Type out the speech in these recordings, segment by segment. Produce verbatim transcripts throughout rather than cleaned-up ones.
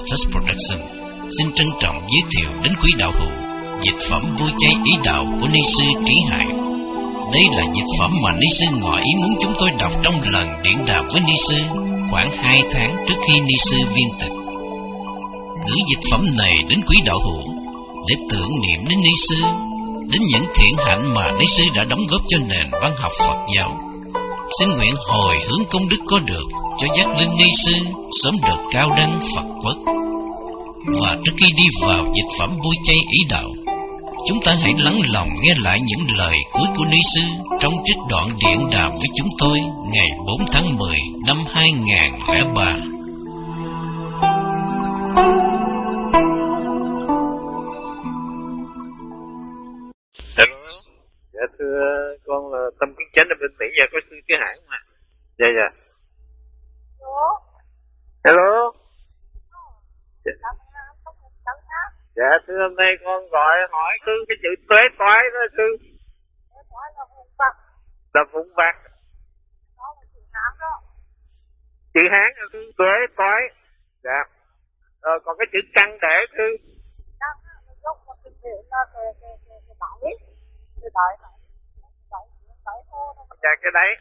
Trust Production xin trân trọng giới thiệu đến quý đạo hữu dịch phẩm vui chay ý đạo của ni sư Trí Hải. Đây là dịch phẩm mà ni sư ngỏ ý muốn chúng tôi đọc trong lần điện đàm với ni sư khoảng hai tháng trước khi ni sư viên tịch. Gửi dịch phẩm này đến quý đạo hữu để tưởng niệm đến ni sư, đến những thiện hạnh mà ni sư đã đóng góp cho nền văn học Phật giáo. Xin nguyện hồi hướng công đức có được cho giác linh ni sư sớm được cao đăng Phật quốc. Và trước khi đi vào dịch phẩm vui chay ý đạo, chúng ta hãy lắng lòng nghe lại những lời cuối của ni sư trong trích đoạn điện đàm với chúng tôi ngày bốn tháng mười năm hai nghìn lẻ ba. Dạ thưa con là Tâm Kiến Chánh ở bên Mỹ, giờ có sư cái hãng mà. Dạ dạ. Hello. Dạ. Dạ thưa hôm nay con gọi hỏi cứ cái chữ tuế toái đó sư. Là vụn vặt. Chữ Hán là sư tuế toái. Dạ. Rồi còn cái chữ căn để sư. Dạ cái đấy.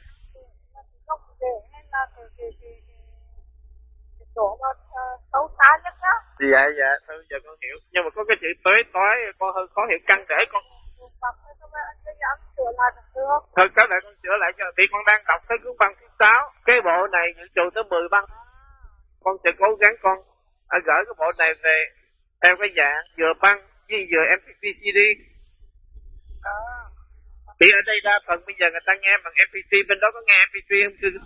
Dạ dạ thôi giờ con hiểu, nhưng mà có cái chữ tuế toái con hơi khó hiểu, căn để con thôi các lại con sửa lại cho, thì con đang đọc cái cuốn băng thứ sáu, cái bộ này những trừ tới mười băng, con sẽ cố gắng con à, gửi cái bộ này về theo cái dạng vừa băng với vừa em pê three xê đê. Thì ở đây đa phần bây giờ người ta nghe bằng em pê three, bên đó có nghe em pê three không sư?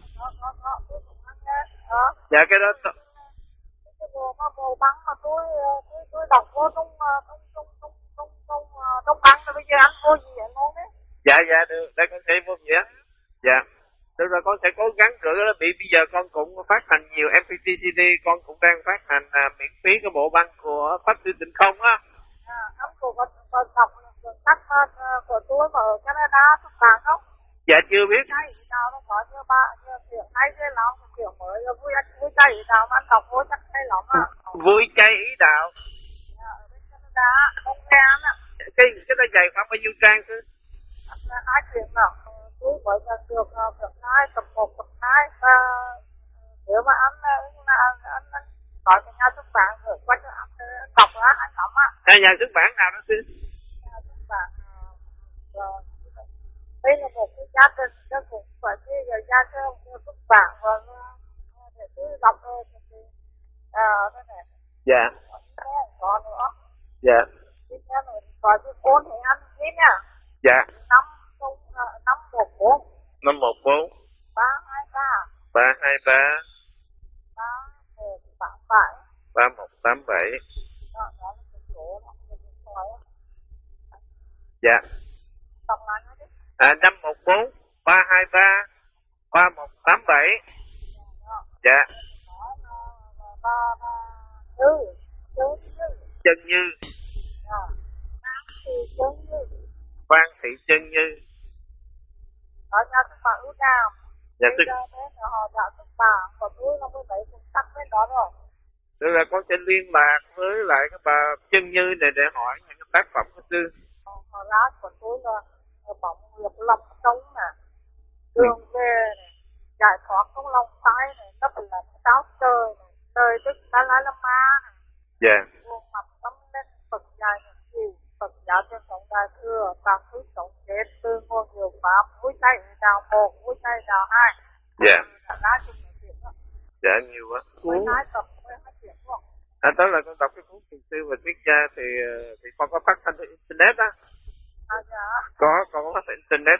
Dạ cái đó cái bộ mà bộ băng mà tôi tôi tôi đọc vô trong trong trong trong trong trong trong băng rồi bây giờ anh vô gì vậy luôn đấy? Dạ dạ được, đây con sẽ vô gì á? Dạ. Được rồi con sẽ cố gắng gửi nó, bị bây giờ con cũng phát hành nhiều em pê three xê đê, con cũng đang phát hành à, miễn phí cái bộ băng của Pháp Sư Tịnh Không á. À, anh của con con đọc sách của tôi mà ở Canada xuất bản không? Dạ chưa biết. Cái gì nào nó có như ba như chuyện hay thế lắm, chuyện mới vui anh vui chay gì nào mà anh đọc vô chắc hay lắm á. Vui chay ý đạo. Dạ, ở bên Canada, không nghe anh ạ. Cái cái đó dày khoảng bao nhiêu trang chứ? Hai chuyện nào, tôi mới nhận được tập hai, tập một, tập hai và nếu mà anh anh anh anh gọi cái nhà xuất bản rồi quay cho anh đọc lá anh lắm á. À, nhà xuất bản nào đó xin? Nhà xuất bản rồi. Đây là một cái gia đình cho cũng phải đi rồi ra cho xuất bản và để tôi đọc thì à thế này. Dạ. Có nữa. Dạ. Tiếp theo này gọi cái côn thì ăn thế nha. Dạ. Năm không năm một bốn. Năm một bốn. Ba hai ba. Ba hai ba. Ba một tám bảy. Ba một tám bảy. Đó đó là cái số là cái điện thoại. Dạ. Đọc lại nữa đi. À, năm một bốn ba hai ba ba một tám bảy. Dạ. Ba ba Như Như Chân Như. Phan Thị Chân Như. Phan Thị Chân Như. Ở nhà xuất bản ưu đàm. Dạ bây giờ đến họ đã xuất bản và tôi là mười bảy cũng tắt bên đó rồi. Tức là con sẽ liên lạc với lại cái bà Chân Như này để hỏi những cái tác phẩm của sư. Họ lá của tôi là bóng nghiệp lòng sống nè, đường về này, giải thoát trong lòng tay này, nó phải là sáu trời này, trời tức ta lá la ma này. Dạ. Buông mặt tâm lên Phật dạy những gì, Phật giáo trên sống đại thừa, các thứ sống chết từ nguồn hiệu pháp, vui chay đạo một, vui chay đạo hai. Dạ. Đã lá chung những chuyện đó. Dạ nhiều quá. mười hai tập, mười hai chuyện luôn. À đó là con đọc cái cuốn thiền sư và triết gia thì thì con có phát thanh trên internet á. À dạ. Có, con có phát trên internet.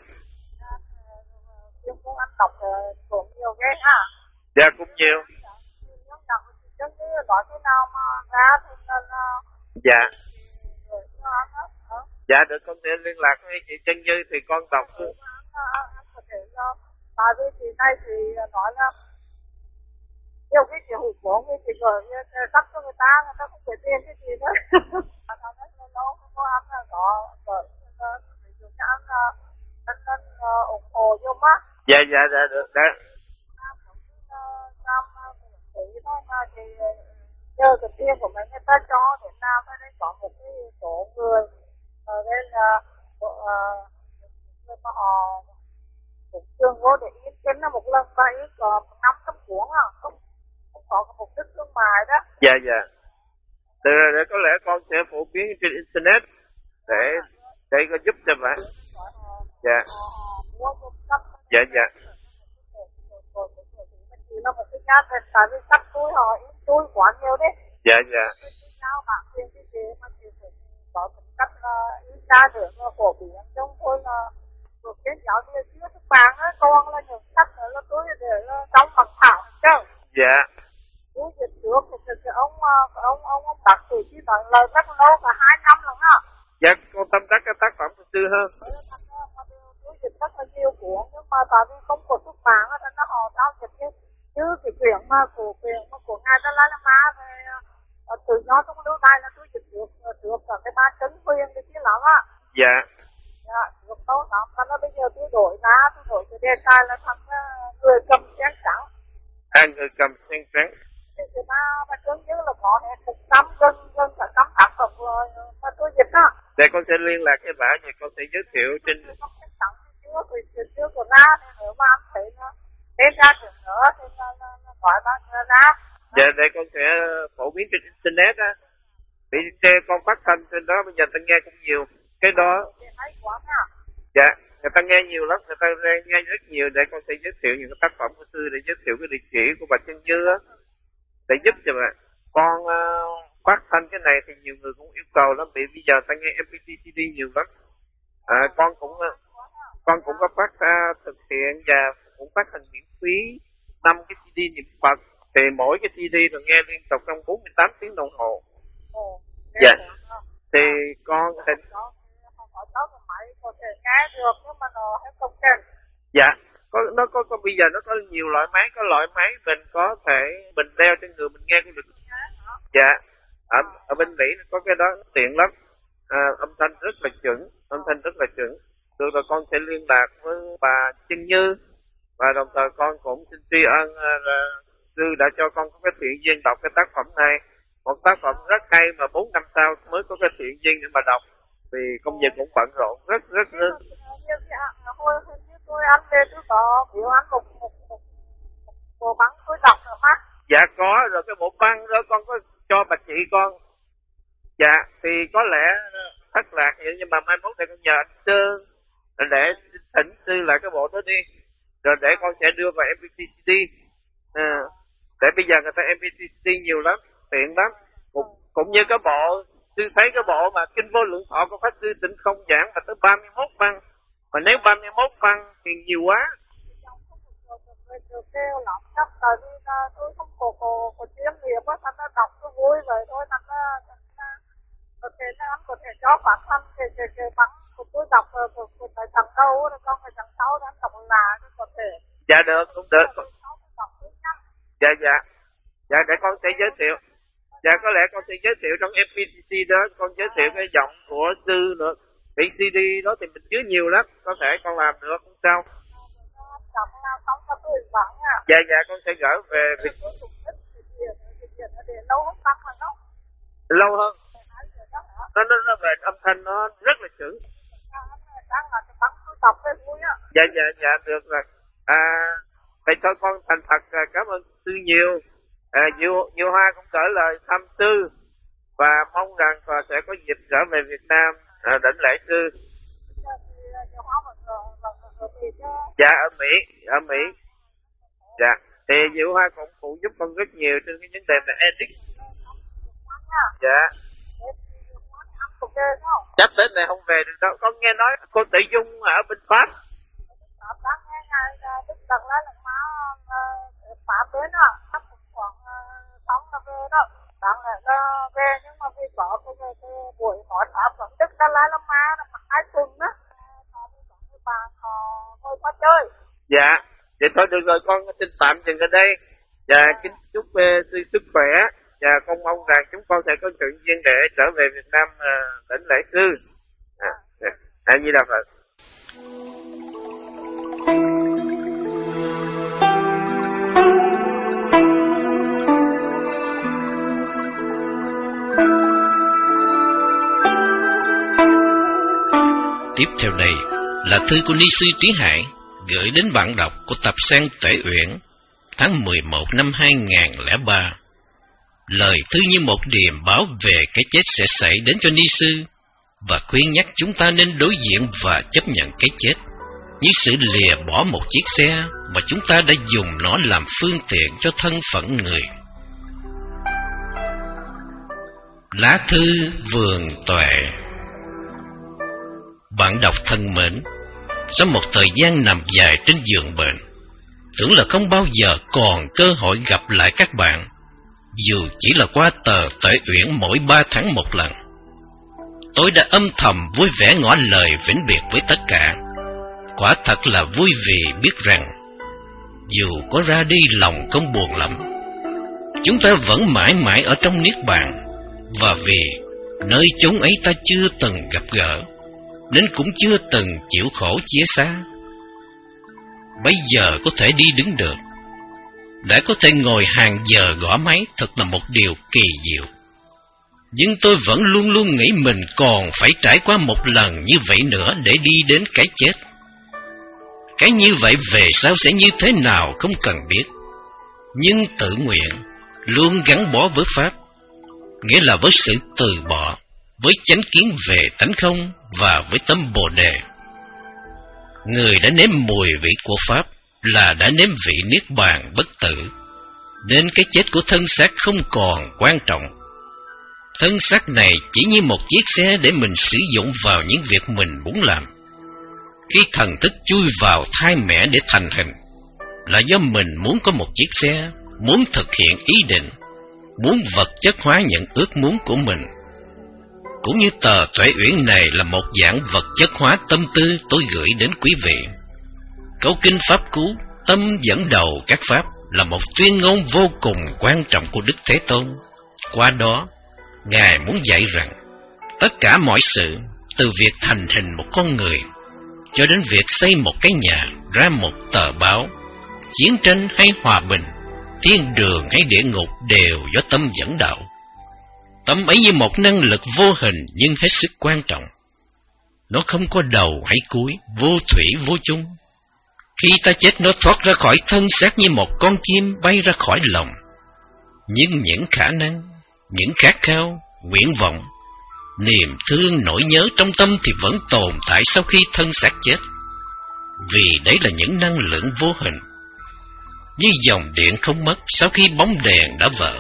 Nhưng muốn anh đọc cũng nhiều ghê ha. Dạ cũng nhiều. Nhưng đọc chứ như nói thế nào mà ra thì nên dạ. rồi cho anh hết. Dạ được, con sẽ liên lạc với chị Chân Như thì con đọc. Anh có thể tại vì chị này thì nói là nhiều cái chị hụt vốn cái chị rồi tắt cho người ta, người ta không phải tiền cái gì nữa. Anh nói lâu không có anh là có rồi ví dụ như anh anh anh ủng hộ vô mắt. Dạ dạ dạ được đấy. Nam tỷ thôi mà thì nhờ cái tiền người mà họ cũng trường vô để in trên nó một lần và in có năm trăm cuốn à, không không có một đích thương mại đó. Dạ dạ. Từ để có lẽ con sẽ phổ biến trên internet để để có giúp cho bạn. Dạ. Dạ dạ. Là một cái gia đình tại vì sắp túi họ in túi quá nhiều đấy. Dạ dạ. Sao bạn khuyên cái gì mà chị cũng có tính cách là in ra được phổ biến trong thôi là được cái giáo đi chưa các bạn á, con là những sách nữa là túi để trong bằng thảo chứ. Dạ. Túi dịch trước thì cái ông ông ông ông đặt từ chỉ nói lời rất lâu cả hai năm rồi á. Dạ, con tâm đắc cái tác phẩm của sư hơn. Túi dịch rất là nhiều cuốn nhưng mà tại vì không có xuất bản á nên nó họ giao dịch như chứ cái chuyện mà của chuyện mà của ngài Dalai Lama về uh, tự do trong lưu đày là tôi dịch được được cả cái ba chấn quyền cái chứ lắm á. Dạ. Dạ, được đâu lắm. Và nó bây giờ tôi đổi ra, tôi đổi cái đề tài là thành uh, người cầm sen trắng. À, người cầm sen trắng. Thì cái ba ba chấn như là có hết một trăm gần gần cả trăm tác phẩm mà tôi dịch á. Để con sẽ liên lạc với bà thì con sẽ giới thiệu trên. Không sen trắng chưa, rồi chưa có ra thì nếu mà anh thấy nó thế ra được nữa thì nó gọi ba người ra. Dạ, để con sẽ phổ biến trên internet á. Vì con phát thanh trên đó bây giờ ta nghe cũng nhiều. Cái đó. Dạ, người ta nghe nhiều lắm, người ta nghe rất nhiều để con sẽ giới thiệu những cái tác phẩm của sư để giới thiệu cái địa chỉ của bà Chân Như á. Để giúp cho bà. Con uh, phát thanh cái này thì nhiều người cũng yêu cầu lắm, vì bây giờ ta nghe em pê three xê đê nhiều lắm. À, con cũng uh, con cũng có phát uh, thực hiện và cũng phát hành miễn phí năm cái xê đê niệm Phật, thì mỗi cái xê đê rồi nghe liên tục trong bốn mươi tám tiếng đồng hồ. Dạ. Thì con thì dạ, có nó có, có bây giờ nó có nhiều loại máy, có loại máy mình có thể mình đeo trên người mình nghe cũng được. Dạ. Ở ở bên Mỹ có cái đó tiện lắm. À, âm thanh rất là chuẩn, âm thanh rất là chuẩn. Được rồi, con sẽ liên lạc với bà Chân Như và đồng thời con cũng xin tri ân uh, sư đã cho con có cái thiện duyên đọc cái tác phẩm này, một tác phẩm rất hay mà bốn năm sau mới có cái thiện duyên để mà đọc, vì công việc cũng bận rộn rất rất rất. Hồi như tôi ăn về tôi có biểu ăn một một một bộ băng tôi đọc rồi má. Dạ có rồi, cái bộ băng đó con có cho bà chị con. Dạ thì có lẽ thất lạc vậy, nhưng mà mai mốt này con nhờ anh Sơn để thỉnh sư lại cái bộ đó đi, rồi để con sẽ đưa vào em pê three xê đê. À, để bây giờ người ta em pê three xê đê nhiều lắm, tiện lắm. Cũng, cũng như cái bộ sư thấy cái bộ mà Kinh Vô Lượng Thọ của Pháp Sư Tịnh Không giảng là tới ba mươi mốt văn, mà nếu ba mươi mốt văn thì nhiều quá. Được kêu lắm chắc tại vì tôi không có có có chuyên nghiệp á, thành ra đọc tôi vui vậy thôi, thành ra có thể là anh có thể cho bản thân cái cái cái bắn của tôi đọc rồi của tại thằng đâu rồi con phải thằng sáu anh đọc là có thể. Dạ được, cũng được. Dạ dạ. Dạ để con sẽ giới thiệu. Dạ có lẽ con sẽ giới thiệu trong em pê three xê đó, con giới thiệu cái giọng của sư nữa. Bị xê đê đó thì mình chứa nhiều lắm, có thể con làm được không sao. Dạ dạ con sẽ gửi về việc lâu hơn. Nó nó nó về âm thanh nó rất là chuẩn. Dạ dạ dạ được rồi. À vậy thôi con thành thật cảm ơn sư nhiều. À, Diệu Diệu Hoa cũng gửi lời thăm sư và mong rằng và sẽ có dịp trở về Việt Nam à, đảnh lễ sư. Dạ ở Mỹ, ở Mỹ. Dạ, thì Diệu Hoa cũng phụ giúp con rất nhiều trên cái vấn đề về edit. Dạ. Chắc đến này không về được đâu. Con nghe nói cô Tự Dung ở bên Pháp. Pháp đến đó, khoảng sáu là về đó. Bạn là về nhưng mà vì có cái, cái, cái buổi hỏi Pháp vẫn Đức Dalai Lama là mặc hai tuần đó. Bạn họ ngồi qua chơi. Dạ, vậy thôi được rồi, con xin tạm dừng ở đây. Và kính chúc uh, sư sức khỏe. Và con mong rằng chúng con sẽ có chuyện duyên để trở về Việt Nam uh, đảnh lễ sư. À, à, như là Phật. Tiếp theo đây là thư của ni sư Trí Hải gửi đến bạn đọc của tập Sang Tuệ Uyển tháng mười một năm hai nghìn lẻ ba. Lời thư như một điềm báo về cái chết sẽ xảy đến cho ni sư và khuyên nhắc chúng ta nên đối diện và chấp nhận cái chết như sự lìa bỏ một chiếc xe mà chúng ta đã dùng nó làm phương tiện cho thân phận người. Lá thư Vườn Tuệ. Bạn đọc thân mến, sau một thời gian nằm dài trên giường bệnh, tưởng là không bao giờ còn cơ hội gặp lại các bạn, dù chỉ là qua tờ Tuệ Uyển mỗi ba tháng một lần. Tôi đã âm thầm vui vẻ ngỏ lời vĩnh biệt với tất cả. Quả thật là vui vì biết rằng dù có ra đi lòng không buồn lắm, chúng ta vẫn mãi mãi ở trong niết bàn, và vì nơi chốn ấy ta chưa từng gặp gỡ nên cũng chưa từng chịu khổ chia xa. Bây giờ có thể đi đứng được, đã có thể ngồi hàng giờ gõ máy, thật là một điều kỳ diệu. Nhưng tôi vẫn luôn luôn nghĩ mình còn phải trải qua một lần như vậy nữa để đi đến cái chết. Cái như vậy về sau sẽ như thế nào không cần biết, nhưng tự nguyện luôn gắn bó với Pháp, nghĩa là với sự từ bỏ, với chánh kiến về tánh không và với tâm Bồ Đề. Người đã nếm mùi vị của Pháp là đã nếm vị niết bàn bất tử, nên cái chết của thân xác không còn quan trọng. Thân xác này chỉ như một chiếc xe để mình sử dụng vào những việc mình muốn làm. Khi thần thức chui vào thai mẹ để thành hình, là do mình muốn có một chiếc xe, muốn thực hiện ý định, muốn vật chất hóa những ước muốn của mình. Cũng như tờ Tuệ Uyển này là một dạng vật chất hóa tâm tư tôi gửi đến quý vị. Câu kinh Pháp Cú, tâm dẫn đầu các Pháp, là một tuyên ngôn vô cùng quan trọng của Đức Thế Tôn. Qua đó, Ngài muốn dạy rằng tất cả mọi sự, từ việc thành hình một con người cho đến việc xây một cái nhà, ra một tờ báo, chiến tranh hay hòa bình, thiên đường hay địa ngục đều do tâm dẫn đạo. Tâm ấy như một năng lực vô hình nhưng hết sức quan trọng. Nó không có đầu hay cuối, vô thủy vô chung. Khi ta chết, nó thoát ra khỏi thân xác như một con chim bay ra khỏi lòng. Nhưng những khả năng, những khát khao, nguyện vọng, niềm thương, nỗi nhớ trong tâm thì vẫn tồn tại sau khi thân xác chết. Vì đấy là những năng lượng vô hình, như dòng điện không mất sau khi bóng đèn đã vỡ.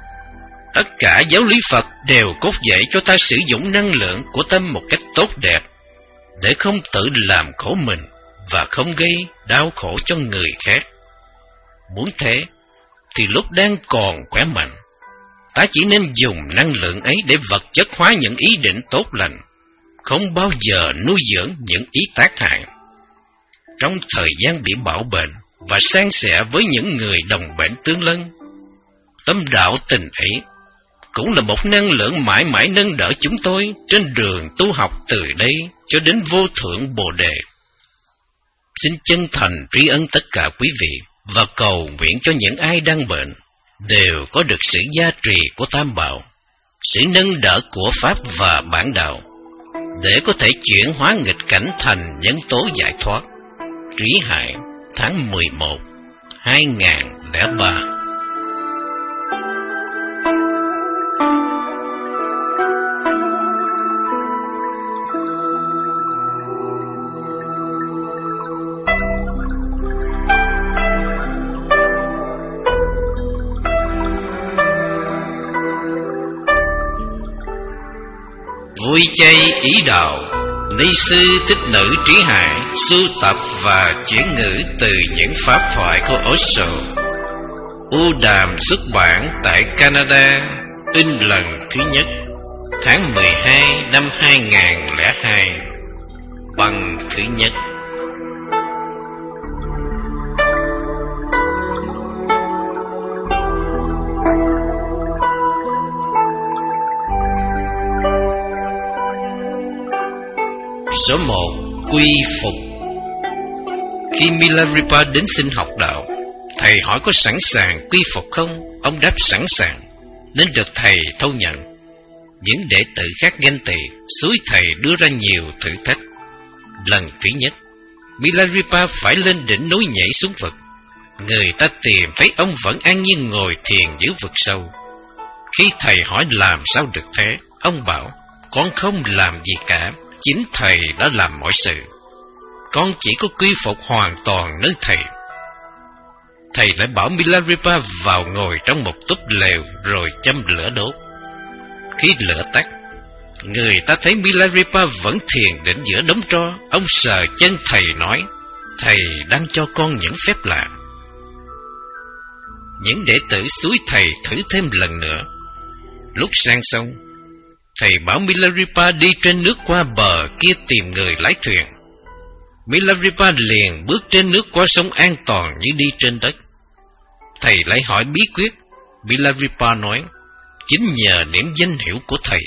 Tất cả giáo lý Phật đều cốt dạy cho ta sử dụng năng lượng của tâm một cách tốt đẹp, để không tự làm khổ mình và không gây đau khổ cho người khác. Muốn thế, thì lúc đang còn khỏe mạnh, ta chỉ nên dùng năng lượng ấy để vật chất hóa những ý định tốt lành, không bao giờ nuôi dưỡng những ý tác hại. Trong thời gian bị bạo bệnh và san sẻ với những người đồng bệnh tương lân, tâm đạo tình ấy cũng là một năng lượng mãi mãi nâng đỡ chúng tôi trên đường tu học từ đây cho đến vô thượng Bồ Đề. Xin chân thành tri ân tất cả quý vị và cầu nguyện cho những ai đang bệnh đều có được sự gia trì của Tam Bảo, sự nâng đỡ của Pháp và bản đạo, để có thể chuyển hóa nghịch cảnh thành nhân tố giải thoát. Trí Hải, tháng mười một, hai nghìn lẻ ba. Vui chay ý đạo, ni sư Thích Nữ Trí Hải sưu tập và chuyển ngữ từ những pháp thoại của Osho. U Đàm xuất bản tại Canada, in lần thứ nhất, tháng mười hai năm hai nghìn lẻ hai, bằng thứ nhất. Số một. Quy phục. Khi Milarepa đến xin học đạo, thầy hỏi có sẵn sàng quy phục không? Ông đáp sẵn sàng, nên được thầy thâu nhận. Những đệ tử khác ganh tị, xúi thầy đưa ra nhiều thử thách, Lần thứ nhất, Milarepa phải lên đỉnh núi nhảy xuống vực. Người ta tìm thấy ông vẫn an nhiên ngồi thiền giữa vực sâu. Khi thầy hỏi làm sao được thế, ông bảo, con không làm gì cả, chính thầy đã làm mọi sự. Con chỉ có quy phục hoàn toàn nơi thầy. Thầy lại bảo Milarepa vào ngồi trong một túp lều rồi châm lửa đốt. Khi lửa tắt, người ta thấy Milarepa vẫn thiền định giữa đống tro. Ông sờ chân thầy nói, thầy đang cho con những phép lạ. Những đệ tử xúi thầy thử thêm lần nữa. Lúc sang sông, thầy bảo Milarepa đi trên nước qua bờ kia tìm người lái thuyền. Milarepa liền bước trên nước qua sông an toàn như đi trên đất. Thầy lại hỏi bí quyết. Milarepa nói, chính nhờ niệm danh hiệu của thầy.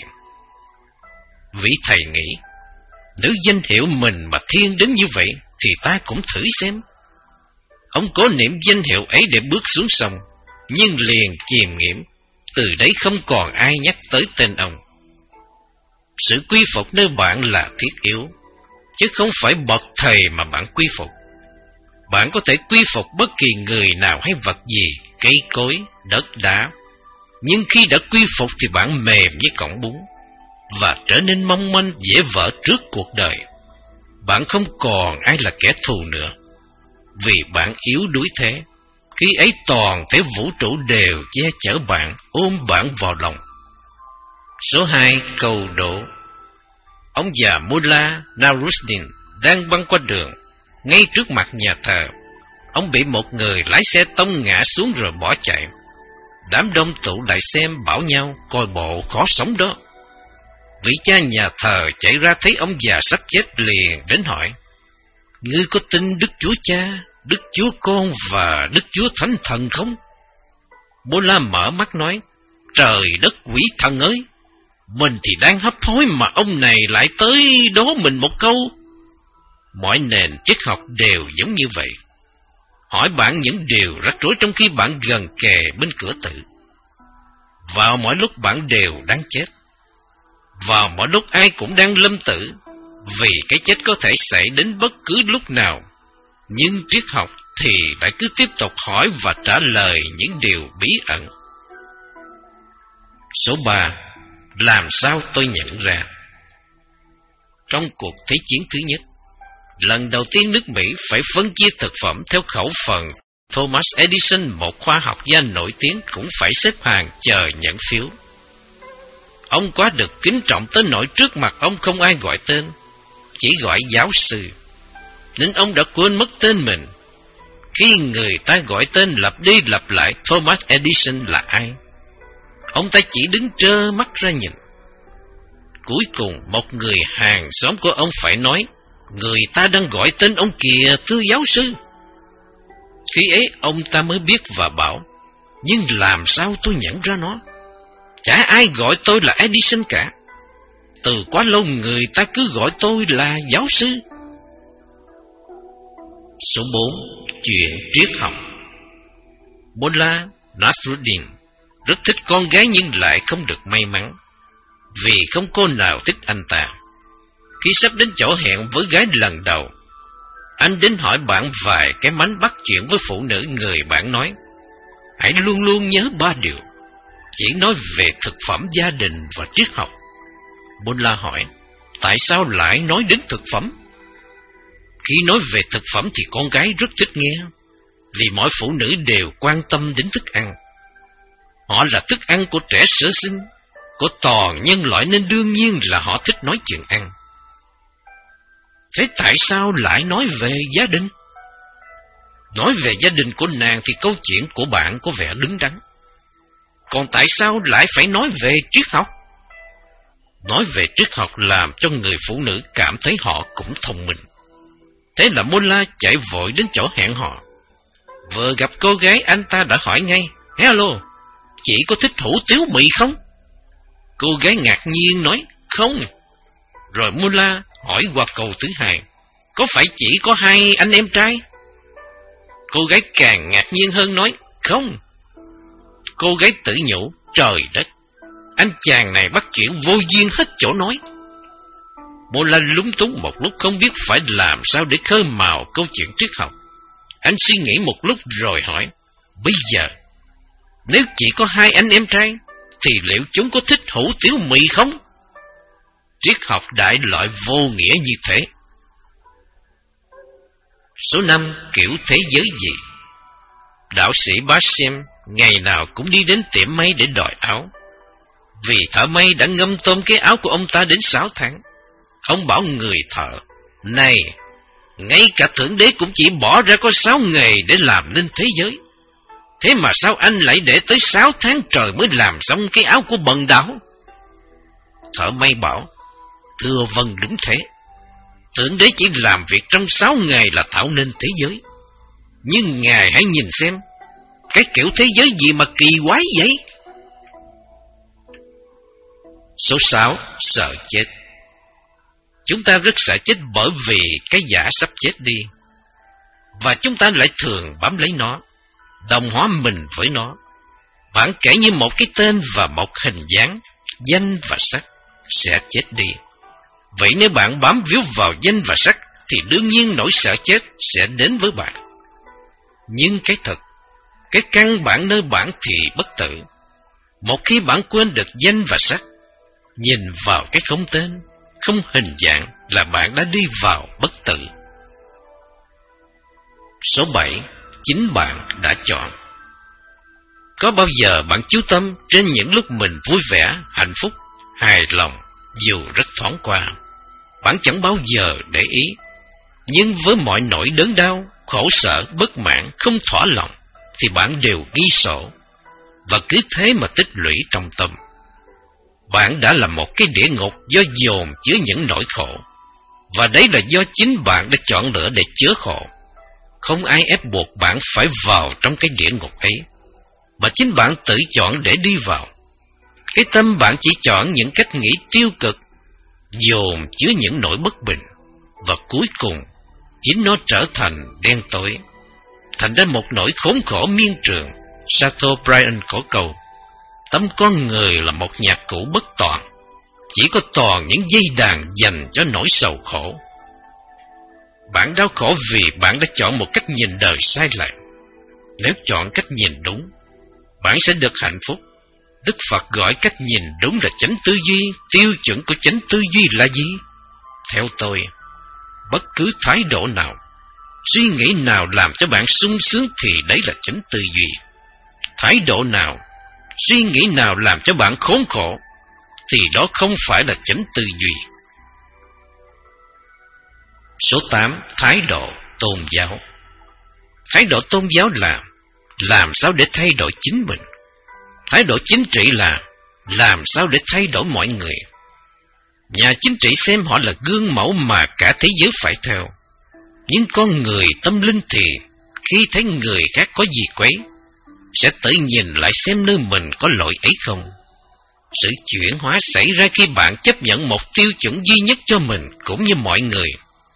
Vị thầy nghĩ, nếu danh hiệu mình mà thiên đến như vậy thì ta cũng thử xem. Ông có niệm danh hiệu ấy để bước xuống sông, nhưng liền chìm nghiệm. Từ đấy không còn ai nhắc tới tên ông. Sự quy phục nơi bạn là thiết yếu, chứ không phải bậc thầy mà bạn quy phục. Bạn có thể quy phục bất kỳ người nào hay vật gì, cây cối, đất đá. Nhưng khi đã quy phục thì bạn mềm như cọng bún, và trở nên mong manh dễ vỡ trước cuộc đời. Bạn không còn ai là kẻ thù nữa, vì bạn yếu đuối thế. Khi ấy toàn thể vũ trụ đều che chở bạn, ôm bạn vào lòng. Số hai, câu đố. Ông già Mullah Nasruddin đang băng qua đường. Ngay trước mặt nhà thờ, ông bị một người lái xe tông ngã xuống rồi bỏ chạy. Đám đông tụ lại xem, bảo nhau coi bộ khó sống đó. Vị cha nhà thờ chạy ra thấy ông già sắp chết liền đến hỏi, ngươi có tin Đức Chúa Cha, Đức Chúa Con và Đức Chúa Thánh Thần không? Mullah mở mắt nói, trời đất quỷ thần ơi, mình thì đang hấp hối mà ông này lại tới đố mình một câu. Mọi nền triết học đều giống như vậy. Hỏi bạn những điều rắc rối trong khi bạn gần kề bên cửa tử. Vào mọi lúc bạn đều đang chết. Vào mọi lúc ai cũng đang lâm tử, vì cái chết có thể xảy đến bất cứ lúc nào. Nhưng triết học thì lại cứ tiếp tục hỏi và trả lời những điều bí ẩn. Số ba. Làm sao tôi nhận ra? Trong cuộc Thế chiến thứ nhất, lần đầu tiên nước Mỹ phải phân chia thực phẩm theo khẩu phần, Thomas Edison, một khoa học gia nổi tiếng, cũng phải xếp hàng chờ nhận phiếu. Ông quá được kính trọng tới nỗi trước mặt ông không ai gọi tên, chỉ gọi giáo sư, nên ông đã quên mất tên mình. Khi người ta gọi tên lặp đi lặp lại Thomas Edison là ai, ông ta chỉ đứng trơ mắt ra nhìn. Cuối cùng một người hàng xóm của ông phải nói, người ta đang gọi tên ông kìa thưa giáo sư. Khi ấy ông ta mới biết và bảo, nhưng làm sao tôi nhận ra nó? Chả ai gọi tôi là Edison cả. Từ quá lâu người ta cứ gọi tôi là giáo sư. Số bốn. Chuyện triết học. Mullah Nasruddin rất thích con gái nhưng lại không được may mắn, vì không cô nào thích anh ta. Khi sắp đến chỗ hẹn với gái lần đầu, anh đến hỏi bạn vài cái mánh bắt chuyện với phụ nữ. Người bạn nói, hãy luôn luôn nhớ ba điều, chỉ nói về thực phẩm, gia đình và triết học. Mullah hỏi, tại sao lại nói đến thực phẩm? Khi nói về thực phẩm thì con gái rất thích nghe, vì mọi phụ nữ đều quan tâm đến thức ăn. Họ là thức ăn của trẻ sơ sinh, của toàn nhân loại, nên đương nhiên là họ thích nói chuyện ăn. Thế tại sao lại nói về gia đình? Nói về gia đình của nàng thì câu chuyện của bạn có vẻ đứng đắn. Còn tại sao lại phải nói về triết học? Nói về triết học làm cho người phụ nữ cảm thấy họ cũng thông minh. Thế là Mullah chạy vội đến chỗ hẹn hò. Vừa gặp cô gái, anh ta đã hỏi ngay, hello, chị có thích hủ tiếu mì không? Cô gái ngạc nhiên nói, không. Rồi Mullah hỏi qua câu thứ hai, có phải chỉ có hai anh em trai? Cô gái càng ngạc nhiên hơn nói, không. Cô gái tự nhủ, trời đất, anh chàng này bắt chuyện vô duyên hết chỗ nói. Mô La lúng túng một lúc không biết phải làm sao để khơi mào câu chuyện triết học. Anh suy nghĩ một lúc rồi hỏi, bây giờ, nếu chỉ có hai anh em trai, thì liệu chúng có thích hủ tiếu mì không? Triết học đại loại vô nghĩa như thế. Số năm, kiểu thế giới gì? Đạo sĩ Bá Xem ngày nào cũng đi đến tiệm may để đòi áo. Vì thợ may đã ngâm tôm cái áo của ông ta đến sáu tháng. Ông bảo người thợ, này, ngay cả Thượng Đế cũng chỉ bỏ ra có sáu ngày để làm nên thế giới. Thế mà sao anh lại để tới sáu tháng trời mới làm xong cái áo của bần đạo? Thợ may bảo, thưa vâng đúng thế. Thượng Đế chỉ làm việc trong sáu ngày là tạo nên thế giới. Nhưng ngài hãy nhìn xem, cái kiểu thế giới gì mà kỳ quái vậy? Số sáu, sợ chết. Chúng ta rất sợ chết bởi vì cái giả sắp chết đi. Và chúng ta lại thường bám lấy nó, đồng hóa mình với nó. Bản kể như một cái tên và một hình dáng, danh và sắc sẽ chết đi. Vậy nếu bạn bám víu vào danh và sắc thì đương nhiên nỗi sợ chết sẽ đến với bạn. Nhưng cái thật, cái căn bản nơi bạn thì bất tử. Một khi bạn quên được danh và sắc, nhìn vào cái không tên, không hình dạng là bạn đã đi vào bất tử. Số bảy, chính bạn đã chọn. Có bao giờ bạn chú tâm trên những lúc mình vui vẻ, hạnh phúc, hài lòng, dù rất thoáng qua, bạn chẳng bao giờ để ý. Nhưng với mọi nỗi đớn đau, khổ sở, bất mãn, không thỏa lòng, thì bạn đều ghi sổ, và cứ thế mà tích lũy trong tâm. Bạn đã là một cái địa ngục do dồn chứa những nỗi khổ, và đấy là do chính bạn đã chọn lựa để chứa khổ. Không ai ép buộc bạn phải vào trong cái địa ngục ấy, mà chính bạn tự chọn để đi vào. Cái tâm bạn chỉ chọn những cách nghĩ tiêu cực, dồn chứa những nỗi bất bình, và cuối cùng chính nó trở thành đen tối, thành ra một nỗi khốn khổ miên trường. Chateaubriand có câu, tâm con người là một nhạc cụ bất toàn, chỉ có toàn những dây đàn dành cho nỗi sầu khổ. Bạn đau khổ vì bạn đã chọn một cách nhìn đời sai lệch. Nếu chọn cách nhìn đúng, bạn sẽ được hạnh phúc. Đức Phật gọi cách nhìn đúng là chánh tư duy. Tiêu chuẩn của chánh tư duy là gì? Theo tôi, bất cứ thái độ nào, suy nghĩ nào làm cho bạn sung sướng thì đấy là chánh tư duy. Thái độ nào, suy nghĩ nào làm cho bạn khốn khổ thì đó không phải là chánh tư duy. Số tám, thái độ tôn giáo. Thái độ tôn giáo là làm sao để thay đổi chính mình. Thái độ chính trị là làm sao để thay đổi mọi người. Nhà chính trị xem họ là gương mẫu mà cả thế giới phải theo. Nhưng con người tâm linh thì khi thấy người khác có gì quấy, sẽ tự nhìn lại xem nơi mình có lỗi ấy không. Sự chuyển hóa xảy ra khi bạn chấp nhận một tiêu chuẩn duy nhất cho mình cũng như mọi người.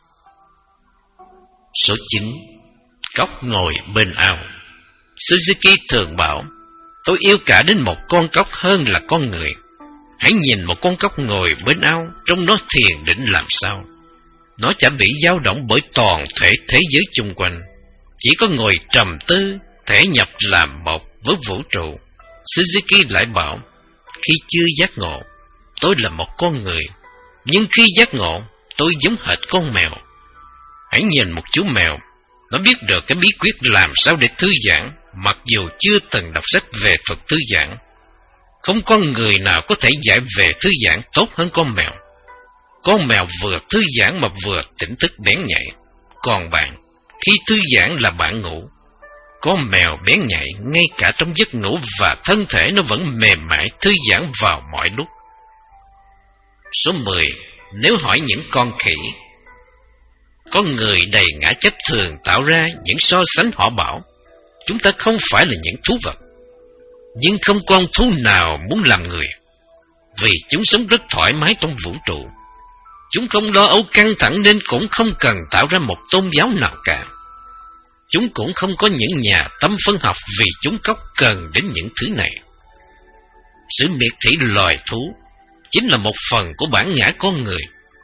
Số chín, cóc ngồi bên ao. Suzuki thường bảo, tôi yêu cả đến một con cóc hơn là con người. Hãy nhìn một con cóc ngồi bên ao, trông nó thiền định làm sao. Nó chả bị dao động bởi toàn thể thế giới chung quanh, chỉ có ngồi trầm tư, thể nhập làm một với vũ trụ. Suzuki lại bảo, khi chưa giác ngộ, tôi là một con người, nhưng khi giác ngộ, tôi giống hệt con mèo. Hãy nhìn một chú mèo, nó biết được cái bí quyết làm sao để thư giãn, mặc dù chưa từng đọc sách về thuật thư giãn. Không có người nào có thể dạy về thư giãn tốt hơn con mèo. Con mèo vừa thư giãn mà vừa tỉnh thức bén nhạy. Còn bạn, khi thư giãn là bạn ngủ. Con mèo bén nhạy ngay cả trong giấc ngủ, và thân thể nó vẫn mềm mại thư giãn vào mọi lúc. Số mười, nếu hỏi những con khỉ. Con người đầy ngã chấp thường tạo ra những so sánh. Họ bảo chúng ta không phải là những thú vật, nhưng không con thú nào muốn làm người, vì chúng sống rất thoải mái trong vũ trụ. Chúng không lo âu căng thẳng nên cũng không cần tạo ra một tôn giáo nào cả. Chúng cũng không có những nhà tâm phân học vì chúng không cần đến những thứ này. Sự miệt thị loài thú chính là một phần của bản ngã con người.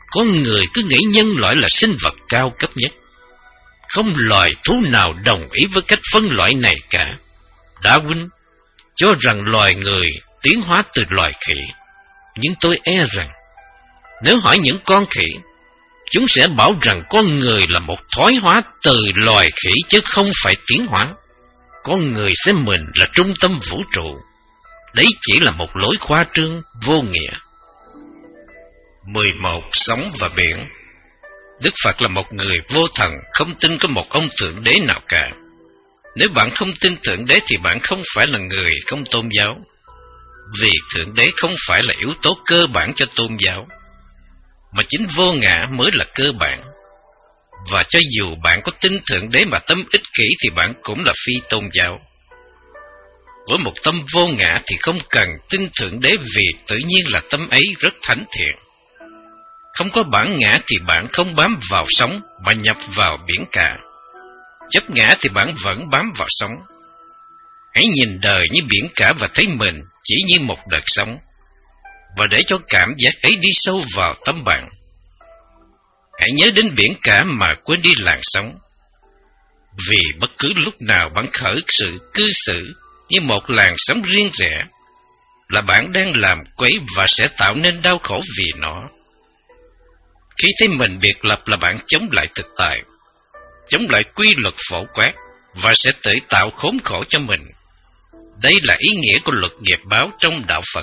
Con người cứ nghĩ nhân loại là sinh vật cao cấp nhất. Không loài thú nào đồng ý với cách phân loại này cả. Darwin cho rằng loài người tiến hóa từ loài khỉ. Nhưng tôi e rằng nếu hỏi những con khỉ, chúng sẽ bảo rằng con người là một thoái hóa từ loài khỉ chứ không phải tiến hóa. Con người xem mình là trung tâm vũ trụ. Đấy chỉ là một lối khoa trương vô nghĩa. mười một. Sống và biển. Đức Phật là một người vô thần, không tin có một ông Thượng Đế nào cả. Nếu bạn không tin Thượng Đế thì bạn không phải là người không tôn giáo. Vì Thượng Đế không phải là yếu tố cơ bản cho tôn giáo, mà chính vô ngã mới là cơ bản. Và cho dù bạn có tin Thượng Đế mà tâm ích kỷ thì bạn cũng là phi tôn giáo. Với một tâm vô ngã thì không cần tin Thượng Đế, vì tự nhiên là tâm ấy rất thánh thiện. Không có bản ngã thì bạn không bám vào sóng mà nhập vào biển cả. Chấp ngã thì bạn vẫn bám vào sóng. Hãy nhìn đời như biển cả và thấy mình chỉ như một đợt sóng. Và để cho cảm giác ấy đi sâu vào tâm bạn, hãy nhớ đến biển cả mà quên đi làn sóng. Vì bất cứ lúc nào bạn khởi sự cư xử như một làn sóng riêng rẽ, là bạn đang làm quấy và sẽ tạo nên đau khổ vì nó. Khi thấy mình biệt lập là bạn chống lại thực tại, chống lại quy luật phổ quát và sẽ tự tạo khốn khổ cho mình. Đây là ý nghĩa của luật nghiệp báo trong đạo Phật.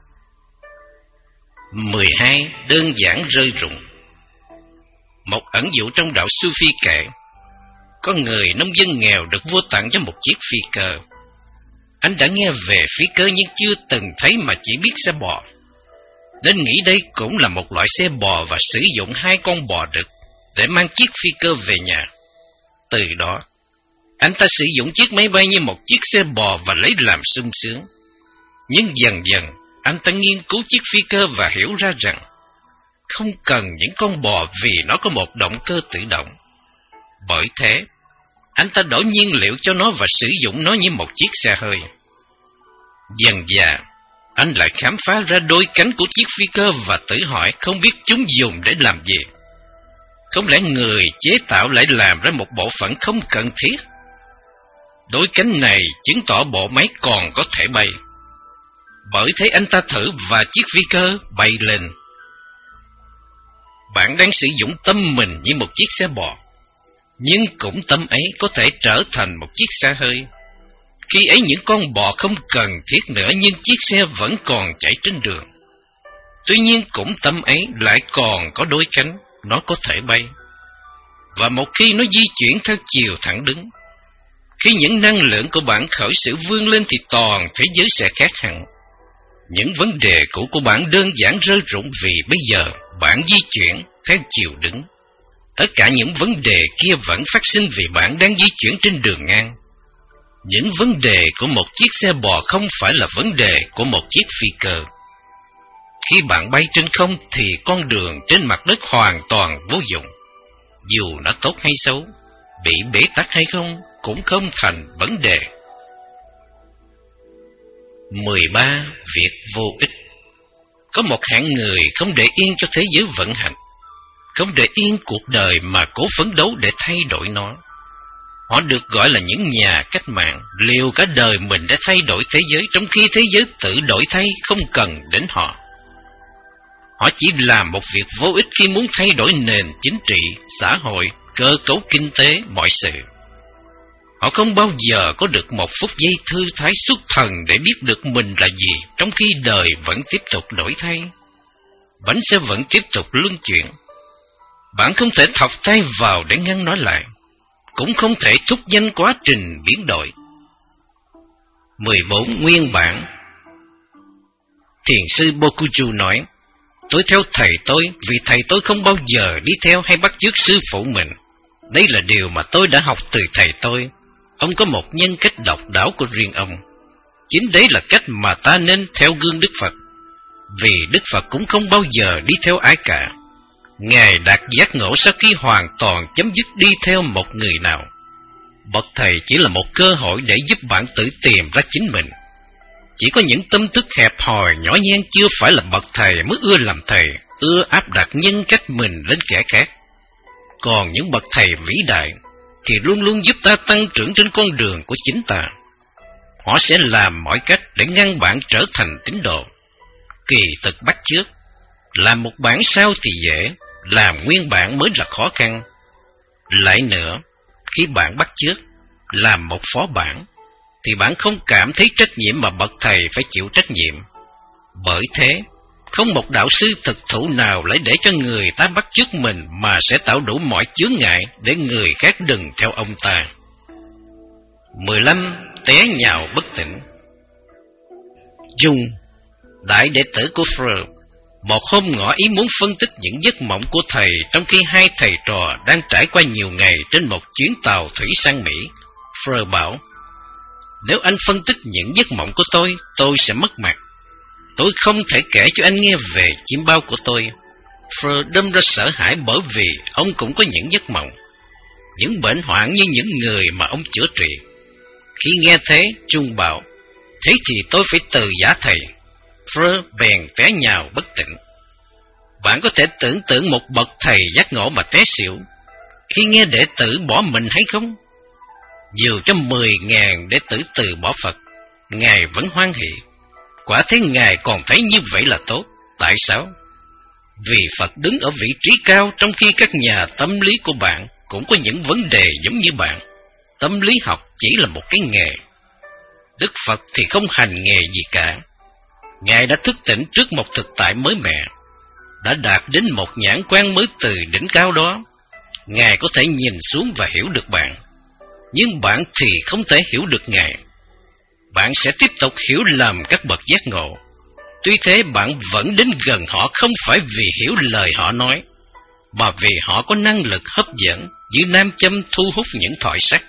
mười hai. Đơn giản rơi rụng. Một ẩn dụ trong đạo Sufi kể, có người nông dân nghèo được vua tặng cho một chiếc phi cơ. Anh đã nghe về phi cơ nhưng chưa từng thấy mà chỉ biết xe bò, nên nghĩ đây cũng là một loại xe bò và sử dụng hai con bò đực để mang chiếc phi cơ về nhà. Từ đó, anh ta sử dụng chiếc máy bay như một chiếc xe bò và lấy làm sung sướng. Nhưng dần dần, anh ta nghiên cứu chiếc phi cơ và hiểu ra rằng không cần những con bò vì nó có một động cơ tự động. Bởi thế, anh ta đổ nhiên liệu cho nó và sử dụng nó như một chiếc xe hơi. Dần dà, anh lại khám phá ra đôi cánh của chiếc phi cơ và tự hỏi không biết chúng dùng để làm gì. Không lẽ người chế tạo lại làm ra một bộ phận không cần thiết? Đôi cánh này chứng tỏ bộ máy còn có thể bay. Bởi thế anh ta thử và chiếc phi cơ bay lên. Bạn đang sử dụng tâm mình như một chiếc xe bò, nhưng cũng tâm ấy có thể trở thành một chiếc xe hơi. Khi ấy những con bò không cần thiết nữa, nhưng chiếc xe vẫn còn chạy trên đường. Tuy nhiên cũng tâm ấy lại còn có đôi cánh, nó có thể bay. Và một khi nó di chuyển theo chiều thẳng đứng, khi những năng lượng của bạn khởi sự vươn lên thì toàn thế giới sẽ khác hẳn. Những vấn đề cũ của bạn đơn giản rơi rụng vì bây giờ bạn di chuyển theo chiều đứng. Tất cả những vấn đề kia vẫn phát sinh vì bạn đang di chuyển trên đường ngang. Những vấn đề của một chiếc xe bò không phải là vấn đề của một chiếc phi cơ. Khi bạn bay trên không thì con đường trên mặt đất hoàn toàn vô dụng. Dù nó tốt hay xấu, bị bế tắc hay không cũng không thành vấn đề. mười ba. Việc vô ích. Có một hạng người không để yên cho thế giới vận hành, không để yên cuộc đời mà cố phấn đấu để thay đổi nó. Họ được gọi là những nhà cách mạng, liều cả đời mình để thay đổi thế giới, trong khi thế giới tự đổi thay không cần đến họ. Họ chỉ làm một việc vô ích khi muốn thay đổi nền chính trị, xã hội, cơ cấu kinh tế, mọi sự. Họ không bao giờ có được một phút giây thư thái xuất thần để biết được mình là gì, trong khi đời vẫn tiếp tục đổi thay. Bánh xe vẫn tiếp tục luân chuyển. Bạn không thể thọc tay vào để ngăn nó lại, cũng không thể thúc nhanh quá trình biến đổi. mười bốn. Nguyên bản. Thiền sư Bokuju nói, tôi theo thầy tôi vì thầy tôi không bao giờ đi theo hay bắt chước sư phụ mình. Đây là điều mà tôi đã học từ thầy tôi. Ông có một nhân cách độc đáo của riêng ông. Chính đấy là cách mà ta nên theo gương Đức Phật. Vì Đức Phật cũng không bao giờ đi theo ai cả. Ngài đạt giác ngộ sau khi hoàn toàn chấm dứt đi theo một người nào. Bậc thầy chỉ là một cơ hội để giúp bạn tự tìm ra chính mình. Chỉ có những tâm thức hẹp hòi nhỏ nhen chưa phải là bậc thầy mới ưa làm thầy, ưa áp đặt nhân cách mình lên kẻ khác. Còn những bậc thầy vĩ đại thì luôn luôn giúp ta tăng trưởng trên con đường của chính ta. Họ sẽ làm mọi cách để ngăn bạn trở thành tín đồ. Kỳ thực bắt chước, làm một bản sao thì dễ, làm nguyên bản mới là khó khăn. Lại nữa, khi bạn bắt chước, làm một phó bản, thì bạn không cảm thấy trách nhiệm mà bậc thầy phải chịu trách nhiệm. Bởi thế, không một đạo sư thực thụ nào lại để cho người ta bắt chước mình mà sẽ tạo đủ mọi chướng ngại để người khác đừng theo ông ta. mười lăm. Té nhào bất tỉnh. Jung, đại đệ tử của Freud, một hôm ngỏ ý muốn phân tích những giấc mộng của thầy trong khi hai thầy trò đang trải qua nhiều ngày trên một chuyến tàu thủy sang Mỹ. Freud bảo, nếu anh phân tích những giấc mộng của tôi, tôi sẽ mất mặt. Tôi không thể kể cho anh nghe về chim bao của tôi. Freud đâm ra sợ hãi bởi vì ông cũng có những giấc mộng, những bệnh hoạn như những người mà ông chữa trị. Khi nghe thế, Trung bảo, thế thì tôi phải từ giả thầy. Freud bèn té nhào bất tỉnh. Bạn có thể tưởng tượng một bậc thầy giác ngộ mà té xỉu khi nghe đệ tử bỏ mình hay không? Dù cho mười ngàn đệ tử từ bỏ Phật, Ngài vẫn hoan hỷ. Quả thế Ngài còn thấy như vậy là tốt. Tại sao? Vì Phật đứng ở vị trí cao, trong khi các nhà tâm lý của bạn cũng có những vấn đề giống như bạn. Tâm lý học chỉ là một cái nghề. Đức Phật thì không hành nghề gì cả. Ngài đã thức tỉnh trước một thực tại mới mẻ, đã đạt đến một nhãn quan mới từ đỉnh cao đó. Ngài có thể nhìn xuống và hiểu được bạn, nhưng bạn thì không thể hiểu được Ngài. Bạn sẽ tiếp tục hiểu lầm các bậc giác ngộ. Tuy thế bạn vẫn đến gần họ không phải vì hiểu lời họ nói, mà vì họ có năng lực hấp dẫn như nam châm thu hút những thỏi sắt.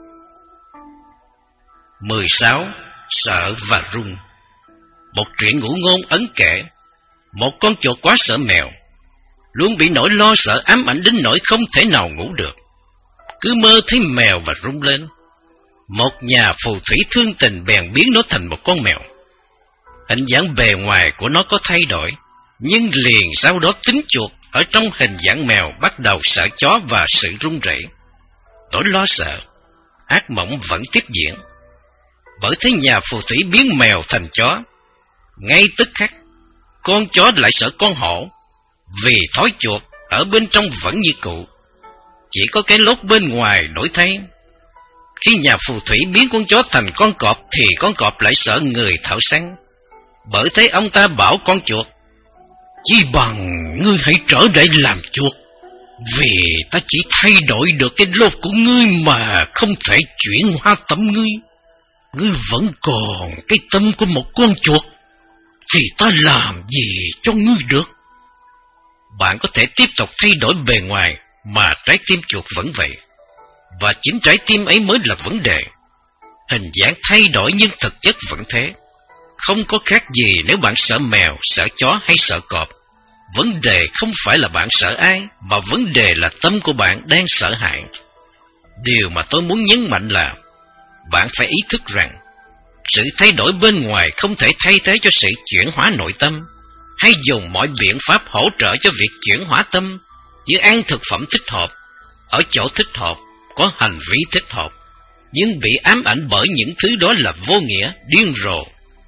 mười sáu. Sợ và run. Một truyện ngụ ngôn Ấn kể, một con chuột quá sợ mèo, luôn bị nỗi lo sợ ám ảnh đến nỗi không thể nào ngủ được, cứ mơ thấy mèo và run lên. Một nhà phù thủy thương tình bèn biến nó thành một con mèo. Hình dáng bề ngoài của nó có thay đổi, nhưng liền sau đó tính chuột ở trong hình dạng mèo bắt đầu sợ chó và sự run rẩy. Nỗi lo sợ, ác mộng vẫn tiếp diễn. Bởi thế nhà phù thủy biến mèo thành chó. Ngay tức khắc, con chó lại sợ con hổ, vì thói chuột ở bên trong vẫn như cũ, chỉ có cái lốt bên ngoài đổi thay. Khi nhà phù thủy biến con chó thành con cọp thì con cọp lại sợ người thợ săn. Bởi thế ông ta bảo con chuột, chỉ bằng ngươi hãy trở lại làm chuột, vì ta chỉ thay đổi được cái lốt của ngươi mà không thể chuyển hóa tâm ngươi. Ngươi vẫn còn cái tâm của một con chuột, thì ta làm gì cho ngươi được? Bạn có thể tiếp tục thay đổi bề ngoài mà trái tim chuột vẫn vậy. Và chính trái tim ấy mới là vấn đề. Hình dáng thay đổi nhưng thực chất vẫn thế. Không có khác gì nếu bạn sợ mèo, sợ chó hay sợ cọp. Vấn đề không phải là bạn sợ ai, mà vấn đề là tâm của bạn đang sợ hãi. Điều mà tôi muốn nhấn mạnh là bạn phải ý thức rằng sự thay đổi bên ngoài không thể thay thế cho sự chuyển hóa nội tâm. Hãy dùng mọi biện pháp hỗ trợ cho việc chuyển hóa tâm, như ăn thực phẩm thích hợp, ở chỗ thích hợp, có hành vi thích hợp, nhưng bị ám ảnh bởi những thứ đó là vô nghĩa, điên rồ.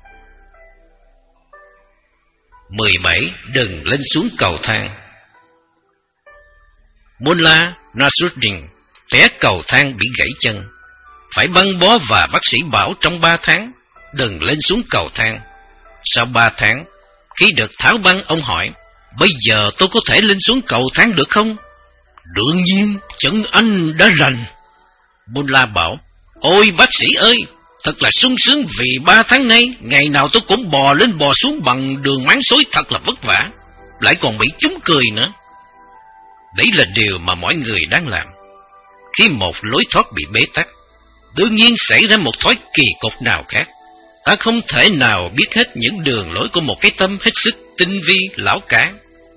mười bảy. Đừng lên xuống cầu thang. Mullah Nasruddin té cầu thang bị gãy chân, phải băng bó và bác sĩ bảo trong ba tháng đừng lên xuống cầu thang. Sau ba tháng, khi được tháo băng, ông hỏi, bây giờ tôi có thể lên xuống cầu thang được không? Đương nhiên, chân anh đã lành. Mullah bảo, ôi bác sĩ ơi, thật là sung sướng vì ba tháng nay, ngày nào tôi cũng bò lên bò xuống bằng đường máng xối thật là vất vả, lại còn bị chúng cười nữa. Đấy là điều mà mọi người đang làm. Khi một lối thoát bị bế tắc, đương nhiên xảy ra một thói kỳ cục nào khác. Ta không thể nào biết hết những đường lối của một cái tâm hết sức tinh vi, lão cá.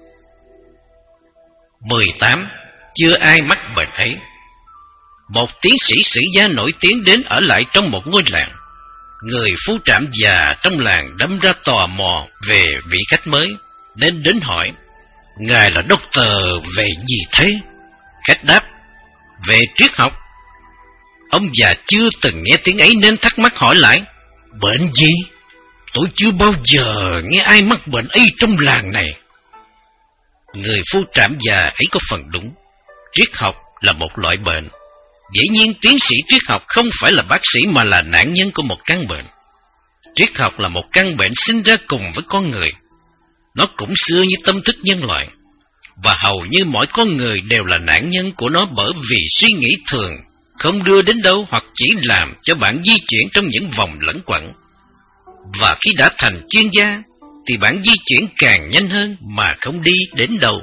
mười tám. Chưa ai mắc bệnh ấy. Một tiến sĩ sử gia nổi tiếng đến ở lại trong một ngôi làng. Người phú trạm già trong làng đâm ra tò mò về vị khách mới, nên đến hỏi, Ngài là doctor về gì thế? Khách đáp: về triết học. Ông già chưa từng nghe tiếng ấy nên thắc mắc hỏi lại: bệnh gì? Tôi chưa bao giờ nghe ai mắc bệnh ấy trong làng này. Người phu trạm già ấy có phần đúng. Triết học là một loại bệnh. Dĩ nhiên tiến sĩ triết học không phải là bác sĩ mà là nạn nhân của một căn bệnh. Triết học là một căn bệnh sinh ra cùng với con người. Nó cũng xưa như tâm thức nhân loại, và hầu như mỗi con người đều là nạn nhân của nó, bởi vì suy nghĩ thường không đưa đến đâu hoặc chỉ làm cho bạn di chuyển trong những vòng lẩn quẩn. Và khi đã thành chuyên gia thì bạn di chuyển càng nhanh hơn mà không đi đến đâu.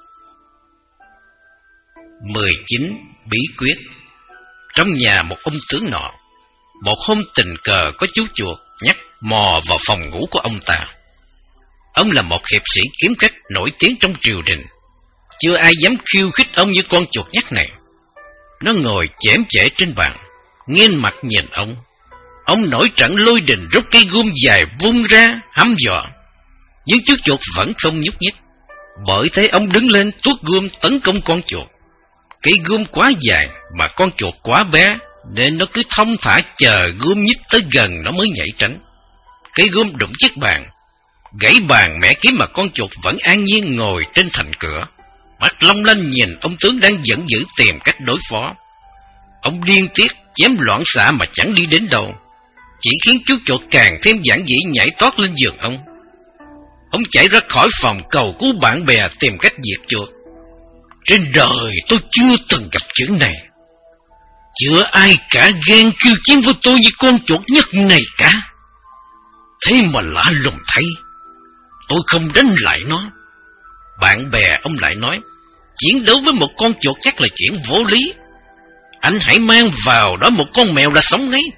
mười chín. Bí quyết. Trong nhà một ông tướng nọ, một hôm tình cờ có chú chuột nhắt mò vào phòng ngủ của ông ta. Ông là một hiệp sĩ kiếm khách nổi tiếng trong triều đình. Chưa ai dám khiêu khích ông như con chuột nhắt này. Nó ngồi chễm chệ trên bàn, nghiêng mặt nhìn ông. Ông nổi trận lôi đình, rút cây gươm dài vung ra hăm dọa. Nhưng chú chuột vẫn không nhúc nhích. Bởi thế ông đứng lên tuốt gươm tấn công con chuột. Cây gươm quá dài mà con chuột quá bé, nên nó cứ thong thả chờ gươm nhích tới gần nó mới nhảy tránh. Cây gươm đụng chiếc bàn, gãy bàn mẻ kiếm mà con chuột vẫn an nhiên ngồi trên thành cửa, mắt long lanh nhìn ông tướng đang giận dữ tìm cách đối phó. Ông điên tiết chém loạn xạ mà chẳng đi đến đâu, chỉ khiến chú chuột càng thêm giản dị nhảy tót lên giường ông. Ông chạy ra khỏi phòng cầu cứu bạn bè tìm cách diệt chuột. Trên đời tôi chưa từng gặp chuyện này. Chưa ai cả gan khiêu chiến với tôi như con chuột nhắt này cả. Thế mà lạ lùng thay, tôi không đánh lại nó. Bạn bè ông lại nói, chiến đấu với một con chuột chắc là chuyện vô lý. Anh hãy mang vào đó một con mèo là sống ngay.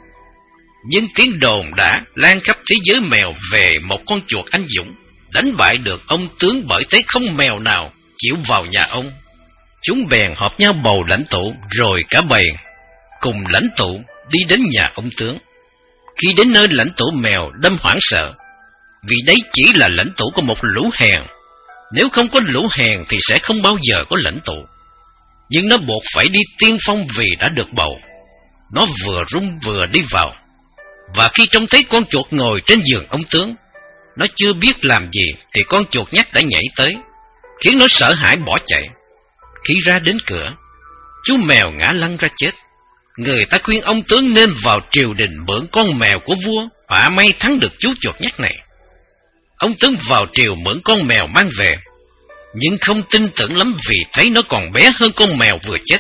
Nhưng tiếng đồn đã lan khắp thế giới mèo về một con chuột anh dũng đánh bại được ông tướng, bởi thế không mèo nào chịu vào nhà ông. Chúng bèn họp nhau bầu lãnh tụ, rồi cả bầy cùng lãnh tụ đi đến nhà ông tướng. Khi đến nơi, lãnh tụ mèo đâm hoảng sợ, vì đấy chỉ là lãnh tụ của một lũ hèn. Nếu không có lũ hèn thì sẽ không bao giờ có lãnh tụ. Nhưng nó buộc phải đi tiên phong vì đã được bầu. Nó vừa run vừa đi vào, và khi trông thấy con chuột ngồi trên giường ông tướng, nó chưa biết làm gì thì con chuột nhắt đã nhảy tới, khiến nó sợ hãi bỏ chạy. Khi ra đến cửa, chú mèo ngã lăn ra chết. Người ta khuyên ông tướng nên vào triều đình mượn con mèo của vua, họa may thắng được chú chuột nhắt này. Ông tướng vào triều mượn con mèo mang về, nhưng không tin tưởng lắm vì thấy nó còn bé hơn con mèo vừa chết.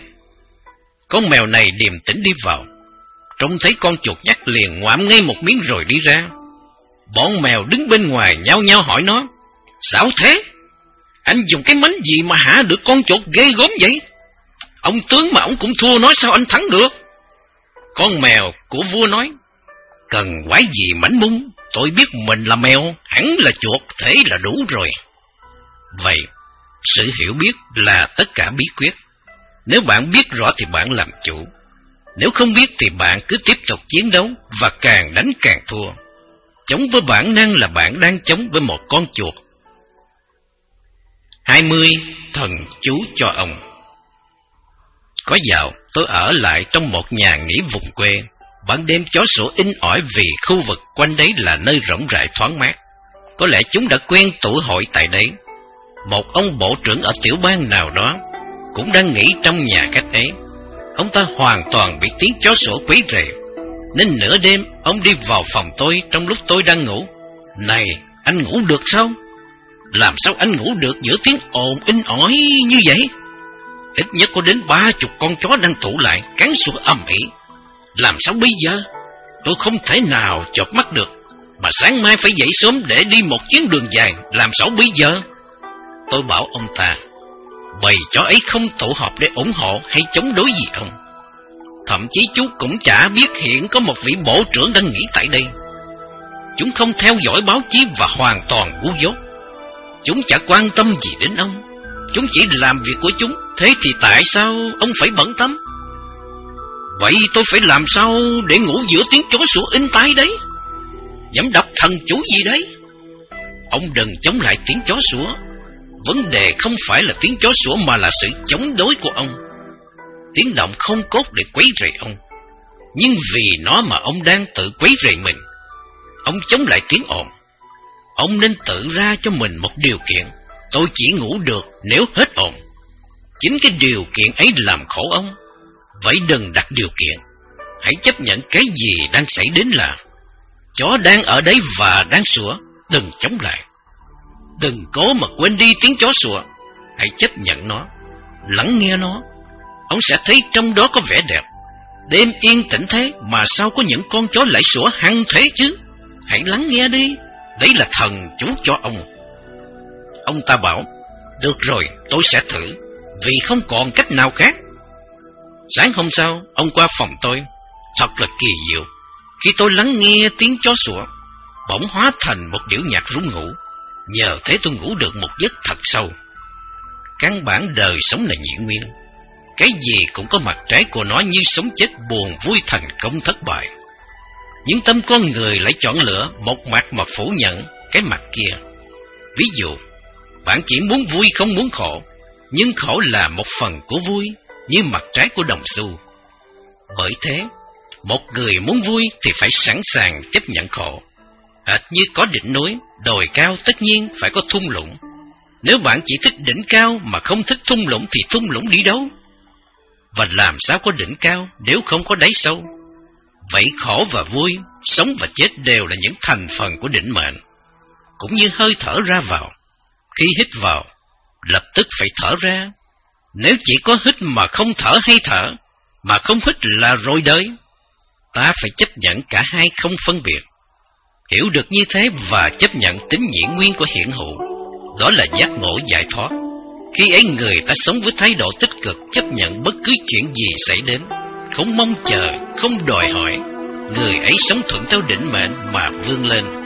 Con mèo này điềm tĩnh đi vào, trông thấy con chuột nhắt liền ngoạm ngay một miếng rồi đi ra. Bọn mèo đứng bên ngoài nhao nhao hỏi nó, sao thế? Anh dùng cái mánh gì mà hạ được con chuột ghê gớm vậy? Ông tướng mà ông cũng thua nó, sao anh thắng được? Con mèo của vua nói, cần quái gì mảnh mung, tôi biết mình là mèo, hẳn là chuột, thế là đủ rồi. Vậy, sự hiểu biết là tất cả bí quyết. Nếu bạn biết rõ thì bạn làm chủ. Nếu không biết thì bạn cứ tiếp tục chiến đấu, và càng đánh càng thua. Chống với bản năng là bạn đang chống với một con chuột. hai mươi. Thần chú cho ông. Có dạo, tôi ở lại trong một nhà nghỉ vùng quê. Ban đêm chó sủa inh ỏi vì khu vực quanh đấy là nơi rộng rãi thoáng mát. Có lẽ chúng đã quen tụ hội tại đấy. Một ông bộ trưởng ở tiểu bang nào đó cũng đang nghỉ trong nhà khách ấy. Ông ta hoàn toàn bị tiếng chó sủa quấy rầy, nên nửa đêm ông đi vào phòng tôi trong lúc tôi đang ngủ. Này, anh ngủ được sao? Làm sao anh ngủ được giữa tiếng ồn inh ỏi như vậy? Ít nhất có đến ba chục con chó đang tụ lại cắn sủa ầm ĩ. Làm sao bây giờ? Tôi không thể nào chợp mắt được, mà sáng mai phải dậy sớm để đi một chuyến đường dài. Làm sao bây giờ? Tôi bảo ông ta, bầy chó ấy không tụ họp để ủng hộ hay chống đối gì ông. Thậm chí chú cũng chả biết hiện có một vị bộ trưởng đang nghỉ tại đây. Chúng không theo dõi báo chí và hoàn toàn ngu dốt. Chúng chả quan tâm gì đến ông. Chúng chỉ làm việc của chúng. Thế thì tại sao ông phải bận tâm? Vậy tôi phải làm sao để ngủ giữa tiếng chó sủa inh tai đấy? Dám đọc thần chú gì đấy? Ông đừng chống lại tiếng chó sủa, Vấn đề không phải là tiếng chó sủa mà là sự chống đối của ông. Tiếng động không cốt để quấy rầy ông, nhưng vì nó mà ông đang tự quấy rầy mình. Ông chống lại tiếng ồn. Ông nên tự ra cho mình một điều kiện: tôi chỉ ngủ được nếu hết ồn. Chính cái điều kiện ấy làm khổ ông. Vậy đừng đặt điều kiện. Hãy chấp nhận cái gì đang xảy đến là chó đang ở đấy và đang sủa. Đừng chống lại. Đừng cố mà quên đi tiếng chó sủa. Hãy chấp nhận nó, lắng nghe nó. Ông sẽ thấy trong đó có vẻ đẹp. Đêm yên tĩnh thế mà sao có những con chó lại sủa hăng thế chứ? Hãy lắng nghe đi. Đấy là thần chú cho ông. Ông ta bảo: được rồi, tôi sẽ thử, vì không còn cách nào khác. Sáng hôm sau, ông qua phòng tôi. Thật là kỳ diệu. Khi tôi lắng nghe tiếng chó sủa, bỗng hóa thành một điệu nhạc ru ngủ. Nhờ thế tôi ngủ được một giấc thật sâu. Căn bản đời sống là nhị nguyên. Cái gì cũng có mặt trái của nó, như sống chết, buồn vui, thành công thất bại. Những tâm con người lại chọn lựa một mặt mà phủ nhận cái mặt kia. Ví dụ, bạn chỉ muốn vui không muốn khổ, nhưng khổ là một phần của vui, như mặt trái của đồng xu. Bởi thế, một người muốn vui thì phải sẵn sàng chấp nhận khổ. Hệt như có đỉnh núi, đồi cao tất nhiên phải có thung lũng. Nếu bạn chỉ thích đỉnh cao mà không thích thung lũng thì thung lũng đi đâu? Và làm sao có đỉnh cao nếu không có đáy sâu? Vậy khổ và vui, sống và chết đều là những thành phần của định mệnh. Cũng như hơi thở ra vào. Khi hít vào, lập tức phải thở ra. Nếu chỉ có hít mà không thở hay thở, mà không hít là rồi đời. Ta phải chấp nhận cả hai không phân biệt. Hiểu được như thế và chấp nhận tính nhị nguyên của hiện hữu, đó là giác ngộ giải thoát. Khi ấy người ta sống với thái độ tích cực, chấp nhận bất cứ chuyện gì xảy đến, không mong chờ, không đòi hỏi. Người ấy sống thuận theo định mệnh mà vươn lên.